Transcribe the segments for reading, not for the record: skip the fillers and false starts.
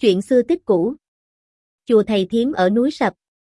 Chuyện xưa tích cũ. Chùa Thầy Thiếm ở núi Sập.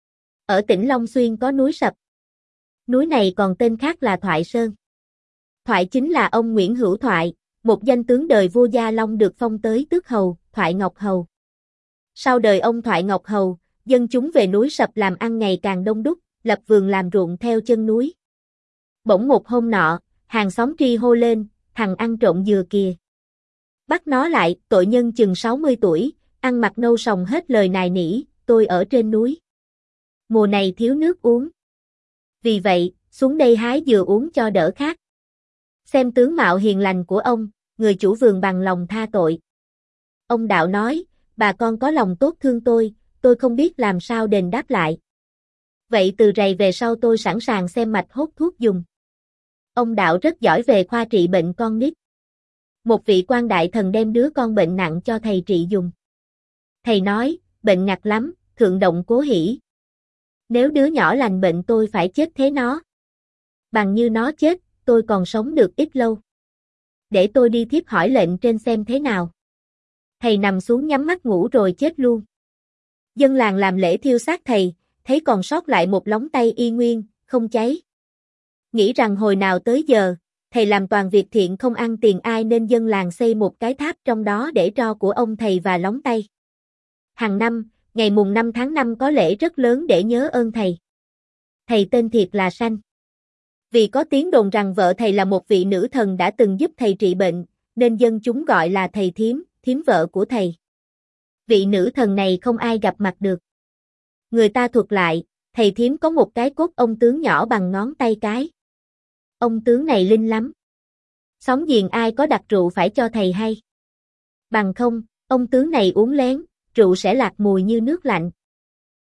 Ở tỉnh Long Xuyên có núi Sập. Núi này còn tên khác là Thoại Sơn. Thoại chính là ông Nguyễn Hữu Thoại, một danh tướng đời vua Gia Long được phong tới tước hầu, Thoại Ngọc Hầu. Sau đời ông Thoại Ngọc Hầu, dân chúng về núi Sập làm ăn ngày càng đông đúc, lập vườn làm ruộng theo chân núi. Bỗng một hôm nọ, hàng xóm tri hô lên, thằng ăn trộm dừa kìa. Bắt nó lại, tội nhân chừng 60 tuổi, ăn mặc nâu sòng hết lời nài nỉ, tôi ở trên núi. Mùa này thiếu nước uống. Vì vậy, xuống đây hái dừa uống cho đỡ khát. Xem tướng mạo hiền lành của ông, người chủ vườn bằng lòng tha tội. Ông đạo nói, bà con có lòng tốt thương tôi không biết làm sao đền đáp lại. Vậy từ rày về sau tôi sẵn sàng xem mạch hốt thuốc dùng. Ông đạo rất giỏi về khoa trị bệnh con nít. Một vị quan đại thần đem đứa con bệnh nặng cho thầy trị dùng. Thầy nói, bệnh ngặt lắm, thượng động cố hỷ. Nếu đứa nhỏ lành bệnh tôi phải chết thế nó. Bằng như nó chết, tôi còn sống được ít lâu. Để tôi đi thiếp hỏi lệnh trên xem thế nào. Thầy nằm xuống nhắm mắt ngủ rồi chết luôn. Dân làng làm lễ thiêu xác thầy, thấy còn sót lại một lóng tay y nguyên, không cháy. Nghĩ rằng hồi nào tới giờ, thầy làm toàn việc thiện không ăn tiền ai nên dân làng xây một cái tháp trong đó để tro của ông thầy và lóng tay. Hàng năm, ngày mùng 5 tháng 5 có lễ rất lớn để nhớ ơn thầy. Thầy tên thiệt là Sanh. Vì có tiếng đồn rằng vợ thầy là một vị nữ thần đã từng giúp thầy trị bệnh, nên dân chúng gọi là thầy Thiếm, Thiếm vợ của thầy. Vị nữ thần này không ai gặp mặt được. Người ta thuật lại, thầy Thiếm có một cái cốt ông tướng nhỏ bằng ngón tay cái. Ông tướng này linh lắm. Xóm giềng ai có đặt rượu phải cho thầy hay. Bằng không, ông tướng này uống lén, rượu sẽ lạc mùi như nước lạnh.